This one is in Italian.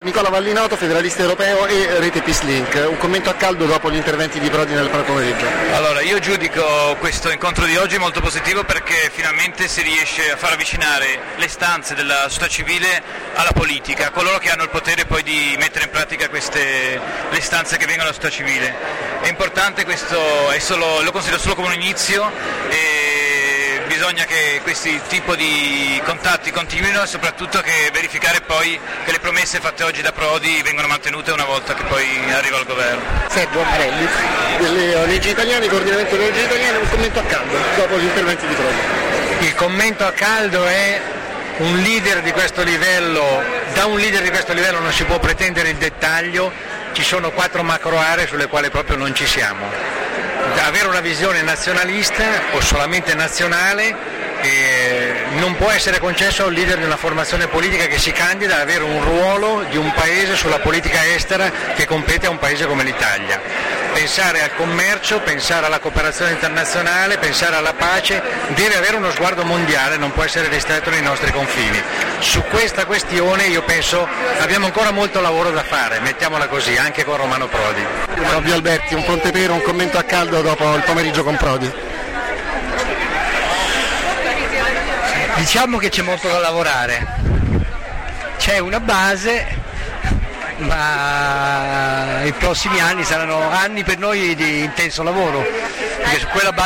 Nicola Vallinato, federalista europeo e Rete Peacelink. Un commento a caldo dopo gli interventi di Prodi nel pomeriggio. Allora, io giudico questo incontro di oggi molto positivo perché finalmente si riesce a far avvicinare le istanze della società civile alla politica, coloro che hanno il potere poi di mettere in pratica le istanze che vengono dalla società civile. È importante questo, lo considero solo come un inizio e bisogna che questi tipi di contatti continuino e soprattutto che verificare poi che le promesse fatte oggi da Prodi vengono mantenute una volta che poi arriva al governo. Sergio Amparelli, delle ONG italiane, coordinamento delle ONG italiane, un commento a caldo dopo gli interventi di Prodi. Il commento a caldo è un leader di questo livello, da un leader di questo livello non si può pretendere il dettaglio, ci sono 4 macro aree sulle quali proprio non ci siamo. Avere una visione nazionalista o solamente nazionale non può essere concesso a un leader di una formazione politica che si candida ad avere un ruolo di un paese sulla politica estera che compete a un paese come l'Italia. Pensare al commercio, pensare alla cooperazione internazionale, pensare alla pace, deve avere uno sguardo mondiale, non può essere ristretto nei nostri confini. Su questa questione io penso abbiamo ancora molto lavoro da fare, mettiamola così, anche con Romano Prodi. Fabio Alberti, un Pontepero, un commento a caldo dopo il pomeriggio con Prodi. Diciamo che c'è molto da lavorare, c'è una base, ma i prossimi anni saranno anni per noi di intenso lavoro, perché su quella base